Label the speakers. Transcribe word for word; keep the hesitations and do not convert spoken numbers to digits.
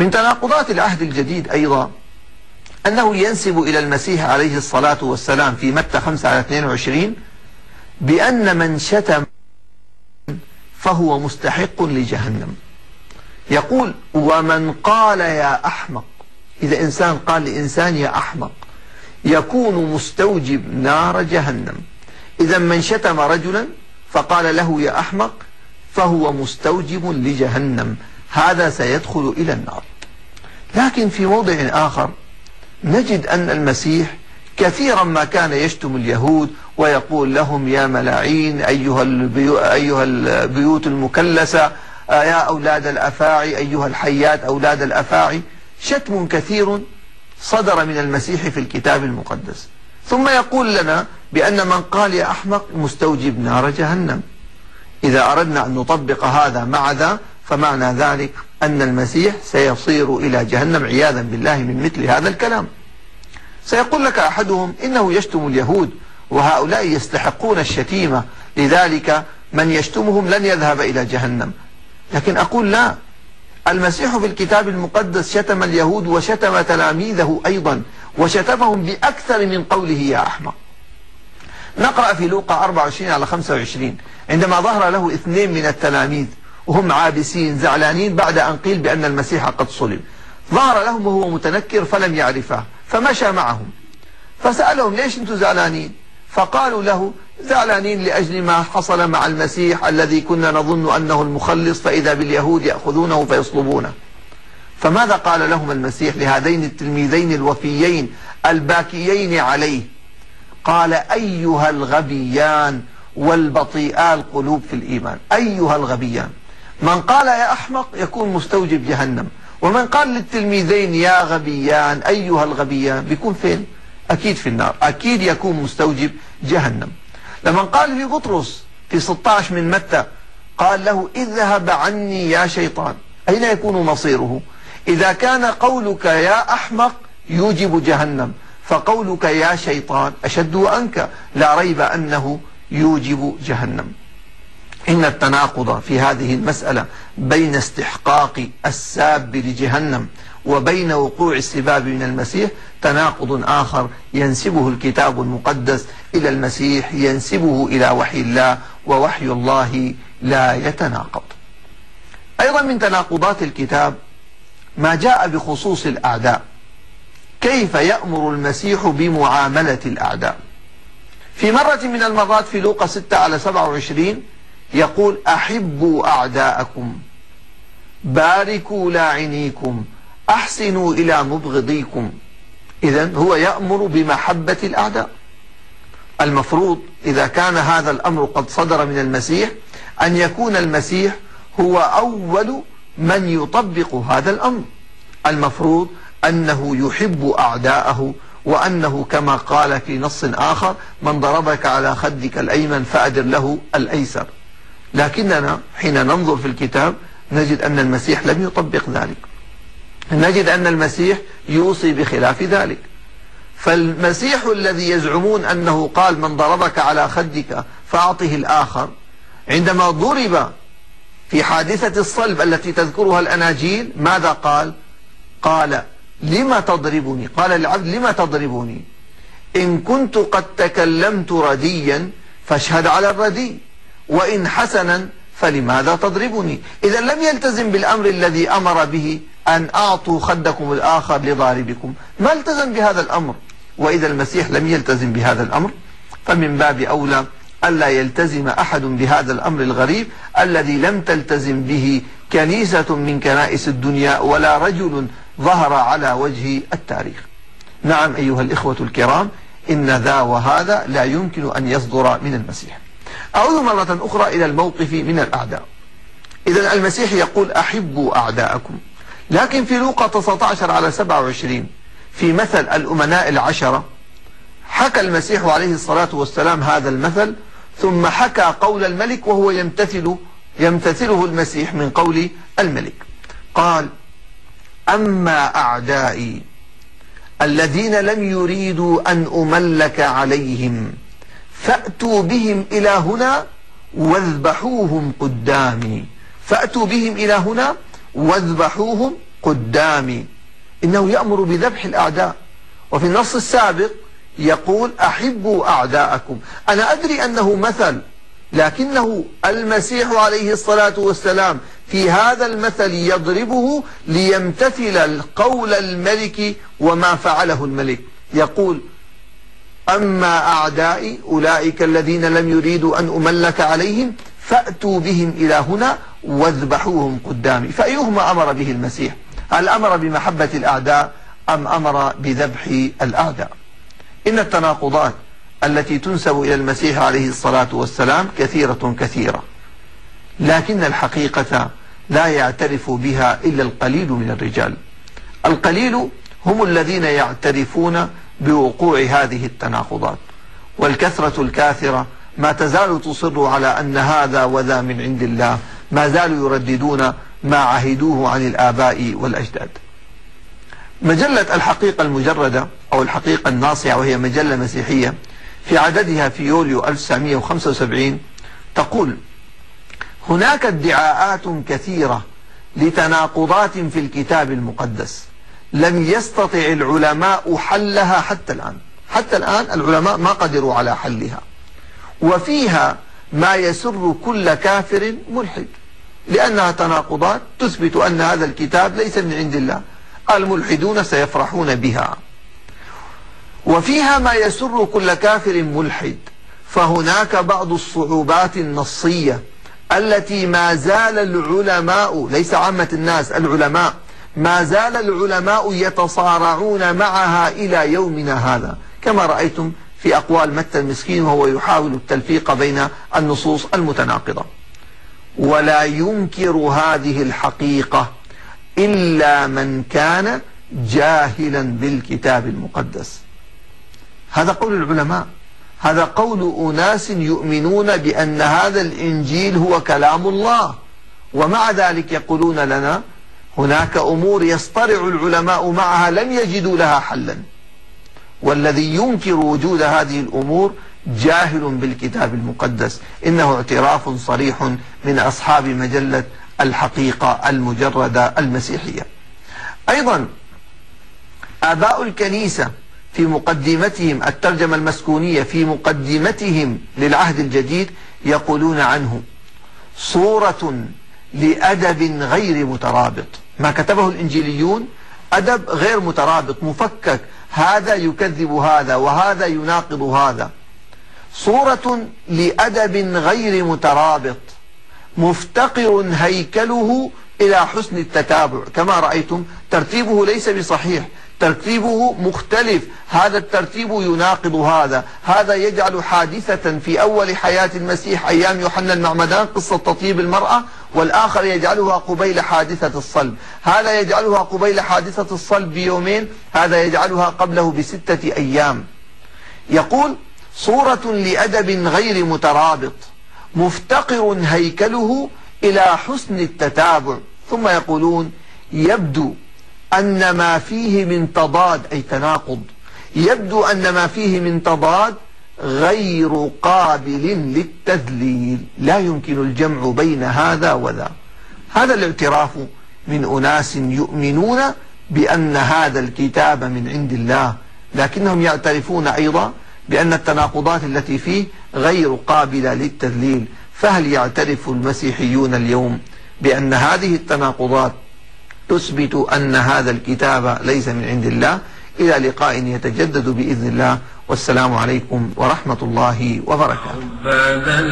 Speaker 1: من تناقضات العهد الجديد أيضا أنه ينسب إلى المسيح عليه الصلاة والسلام في متى خمسة على اثنين وعشرين بأن من شتم فهو مستحق لجهنم. يقول ومن قال يا أحمق، إذا إنسان قال لإنسان يا أحمق يكون مستوجب نار جهنم. إذا من شتم رجلا فقال له يا أحمق فهو مستوجب لجهنم، هذا سيدخل إلى النار. لكن في موضع آخر نجد أن المسيح كثيرا ما كان يشتم اليهود ويقول لهم يا ملاعين أيها البيو أيها البيوت المكلسة، يا أولاد الأفاعي، أيها الحيات أولاد الأفاعي. شتم كثير صدر من المسيح في الكتاب المقدس، ثم يقول لنا بأن من قال يا أحمق مستوجب نار جهنم. إذا أردنا أن نطبق هذا مع ذا فمعنى ذلك أن المسيح سيصير إلى جهنم عياذا بالله من مثل هذا الكلام. سيقول لك أحدهم إنه يشتم اليهود وهؤلاء يستحقون الشتيمة، لذلك من يشتمهم لن يذهب إلى جهنم. لكن أقول لا، المسيح في الكتاب المقدس شتم اليهود وشتم تلاميذه أيضا، وشتمهم بأكثر من قوله يا أحمق. نقرأ في لوقا أربعة وعشرين على خمسة وعشرين عندما ظهر له اثنين من التلاميذ وهم عابسين زعلانين بعد أن قيل بأن المسيح قد صلب، ظهر لهم وهو متنكر فلم يعرفه فمشى معهم، فسألهم ليش أنتم زعلانين؟ فقالوا له زعلانين لأجل ما حصل مع المسيح الذي كنا نظن أنه المخلص، فإذا باليهود يأخذونه فيصلبونه. فماذا قال لهم المسيح لهذين التلميذين الوفيين الباكيين عليه؟ قال أيها الغبيان والبطيئا القلوب في الإيمان. أيها الغبيان، من قال يا أحمق يكون مستوجب جهنم، ومن قال للتلميذين يا غبيان أيها الغبيان بيكون فين؟ أكيد في النار، أكيد يكون مستوجب جهنم. لما قال في بطرس في ستة عشر من متى قال له اذهب عني يا شيطان، أين يكون مصيره؟ إذا كان قولك يا أحمق يوجب جهنم، فقولك يا شيطان أشد وأنكى، لا ريب أنه يوجب جهنم. إن التناقض في هذه المسألة بين استحقاق الساب لجهنم وبين وقوع السباب من المسيح تناقض آخر ينسبه الكتاب المقدس إلى المسيح، ينسبه إلى وحي الله، ووحي الله لا يتناقض. أيضا من تناقضات الكتاب ما جاء بخصوص الأعداء، كيف يأمر المسيح بمعاملة الأعداء. في مرة من المرات في لوقا ستة على سبعة وعشرين يقول أحبوا أعداءكم، باركوا لاعنيكم، أحسنوا إلى مبغضيكم. إذن هو يأمر بمحبة الأعداء. المفروض إذا كان هذا الأمر قد صدر من المسيح أن يكون المسيح هو أول من يطبق هذا الأمر. المفروض أنه يحب أعداءه، وأنه كما قال في نص آخر من ضربك على خدك الأيمن فأدر له الأيسر. لكننا حين ننظر في الكتاب نجد أن المسيح لم يطبق ذلك، نجد أن المسيح يوصي بخلاف ذلك. فالمسيح الذي يزعمون أنه قال من ضربك على خدك فأعطه الآخر، عندما ضرب في حادثة الصلب التي تذكرها الأناجيل ماذا قال؟ قال لما تضربني؟ قال للعبد لما تضربني؟ إن كنت قد تكلمت رديا فاشهد على الردي، وإن حسنا فلماذا تضربني؟ إذا لم يلتزم بالأمر الذي أمر به أن أعطوا خدكم الآخر لضاربكم، ما التزم بهذا الأمر. وإذا المسيح لم يلتزم بهذا الأمر فمن باب أولى ألا يلتزم أحد بهذا الأمر الغريب الذي لم تلتزم به كنيسة من كنائس الدنيا ولا رجل ظهر على وجه التاريخ. نعم أيها الإخوة الكرام، إن ذا وهذا لا يمكن أن يصدر من المسيح. أعود مرة أخرى إلى الموقف من الأعداء. إذا المسيح يقول أحبوا أعداءكم، لكن في لوقا تسعة عشر على سبعة وعشرين في مثل الأمناء العشرة حكى المسيح عليه الصلاة والسلام هذا المثل، ثم حكى قول الملك وهو يمتثل يمتثله المسيح من قول الملك. قال أما أعدائي الذين لم يريدوا أن أملك عليهم فأتوا بهم إلى هنا واذبحوهم قدامي. فأتوا بهم إلى هنا واذبحوهم قدامي. إنه يأمر بذبح الأعداء. وفي النص السابق يقول أحبوا أعداءكم. أنا أدري أنه مثل، لكنه المسيح عليه الصلاة والسلام في هذا المثل يضربه ليمتثل قول الملك وما فعله الملك. يقول أما أعدائي أولئك الذين لم يريدوا أن أملك عليهم فأتوا بهم إلى هنا واذبحوهم قدامي. فأيهما أمر به المسيح؟ هل أمر بمحبة الأعداء أم أمر بذبح الأعداء؟ إن التناقضات التي تنسب إلى المسيح عليه الصلاة والسلام كثيرة كثيرة، لكن الحقيقة لا يعترف بها إلا القليل من الرجال. القليل هم الذين يعترفون بوقوع هذه التناقضات، والكثرة الكاثرة ما تزال تصر على أن هذا وذا من عند الله، ما زالوا يرددون ما عهدوه عن الآباء والأجداد. مجلة الحقيقة المجردة أو الحقيقة الناصعة، وهي مجلة مسيحية، في عددها في يوليو ألف وتسعمئة وخمسة وسبعين تقول: هناك ادعاءات كثيرة لتناقضات في الكتاب المقدس لم يستطع العلماء حلها حتى الآن. حتى الآن العلماء ما قدروا على حلها، وفيها ما يسر كل كافر ملحد، لأنها تناقضات تثبت أن هذا الكتاب ليس من عند الله. الملحدون سيفرحون بها. وفيها ما يسر كل كافر ملحد. فهناك بعض الصعوبات النصية التي ما زال العلماء، ليس عامة الناس، العلماء ما زال العلماء يتصارعون معها إلى يومنا هذا، كما رأيتم في أقوال متى المسكين وهو يحاول التلفيق بين النصوص المتناقضة. ولا ينكر هذه الحقيقة إلا من كان جاهلا بالكتاب المقدس. هذا قول العلماء، هذا قول أناس يؤمنون بأن هذا الإنجيل هو كلام الله، ومع ذلك يقولون لنا هناك أمور يصطرع العلماء معها لم يجدوا لها حلا. والذي ينكر وجود هذه الأمور جاهل بالكتاب المقدس. إنه اعتراف صريح من أصحاب مجلة الحقيقة المجردة المسيحية. أيضا آباء الكنيسة في مقدمتهم، الترجمة المسكونية في مقدمتهم للعهد الجديد، يقولون عنه صورة لأدب غير مترابط. ما كتبه الإنجيليون أدب غير مترابط، مفكك، هذا يكذب هذا وهذا يناقض هذا. صورة لأدب غير مترابط مفتقر هيكله إلى حسن التتابع. كما رأيتم ترتيبه ليس بصحيح، ترتيبه مختلف، هذا الترتيب يناقض هذا. هذا يجعل حادثة في أول حياة المسيح أيام يوحنا المعمدان قصة تطيب المرأة، والآخر يجعلها قبيل حادثة الصلب. هذا يجعلها قبيل حادثة الصلب بيومين، هذا يجعلها قبله بستة أيام. يقول صورة لأدب غير مترابط مفتقر هيكله إلى حسن التتابع. ثم يقولون يبدو أن ما فيه من تضاد، أي تناقض، يبدو أن ما فيه من تضاد غير قابل للتذليل، لا يمكن الجمع بين هذا وذا. هذا الاعتراف من أناس يؤمنون بأن هذا الكتاب من عند الله، لكنهم يعترفون أيضا بأن التناقضات التي فيه غير قابلة للتذليل. فهل يعترف المسيحيون اليوم بأن هذه التناقضات تثبت أن هذا الكتاب ليس من عند الله؟ إلى لقاء يتجدد بإذن الله، والسلام عليكم ورحمة الله وبركاته.